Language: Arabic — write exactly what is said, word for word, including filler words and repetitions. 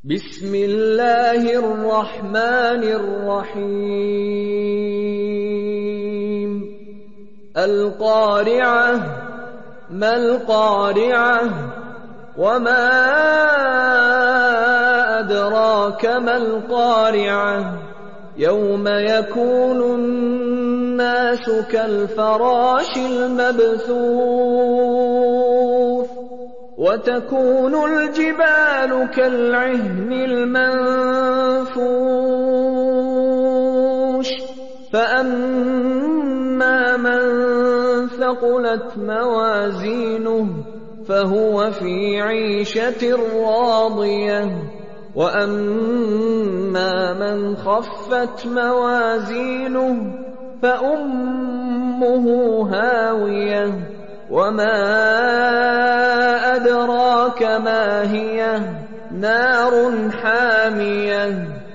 بسم الله الرحمن الرحيم القارعة ما القارعة وما أدراك ما القارعة يوم يكون الناس كالفراش المبثوث وتكون الجبال كالعهن المنفوش فأما من ثقلت موازينه فهو في عيشة راضية وأما من خفت موازينه فأمه هاوية وما أدراك ما هي نار حامية